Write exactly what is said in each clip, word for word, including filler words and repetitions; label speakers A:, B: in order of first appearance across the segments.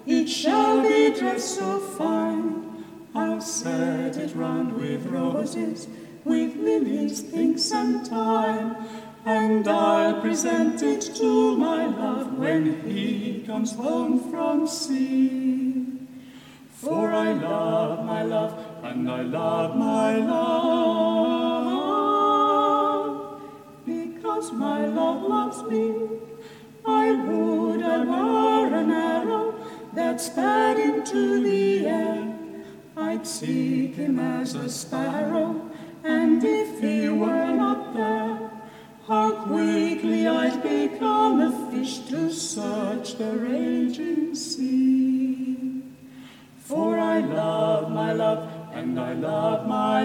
A: It shall be dressed so fine. I'll set it round with roses, with lilies, pinks, and thyme, and I'll present it to my love when he comes home from sea. For I love my love, and I love my love, because my love loves me. I would I were an arrow that sped into the air. I'd seek him as a sparrow, and if he were not there, how quickly I'd become a fish to search the raging sea. For I love my love, and I love my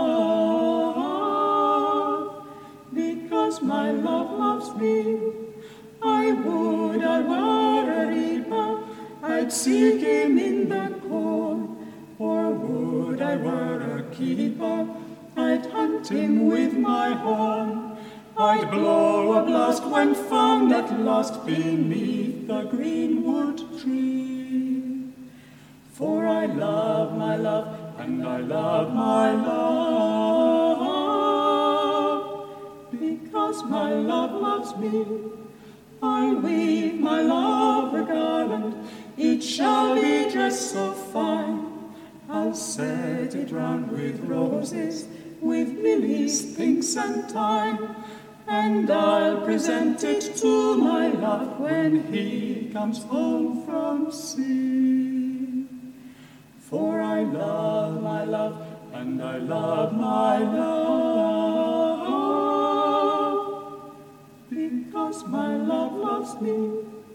A: love, because my love loves me. I would I were a reaper, I'd seek him in the corn. Or would I were a keeper, I'd hunt him with my horn. I'd blow a blast when found at last beneath the greenwood tree. For I love my love, and I love my love, because my love loves me. I'll weave my love a garland, it shall be dressed so fine. I'll set it round with roses, with lilies, pinks, and thyme, and I'll present it to my love when he comes home from sea. For I love my love, and I love my love, because my love loves me.